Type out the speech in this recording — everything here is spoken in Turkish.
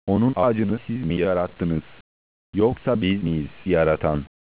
Onun ağacını siz mi yarattınız? Yoksa biz miyiz yaratan?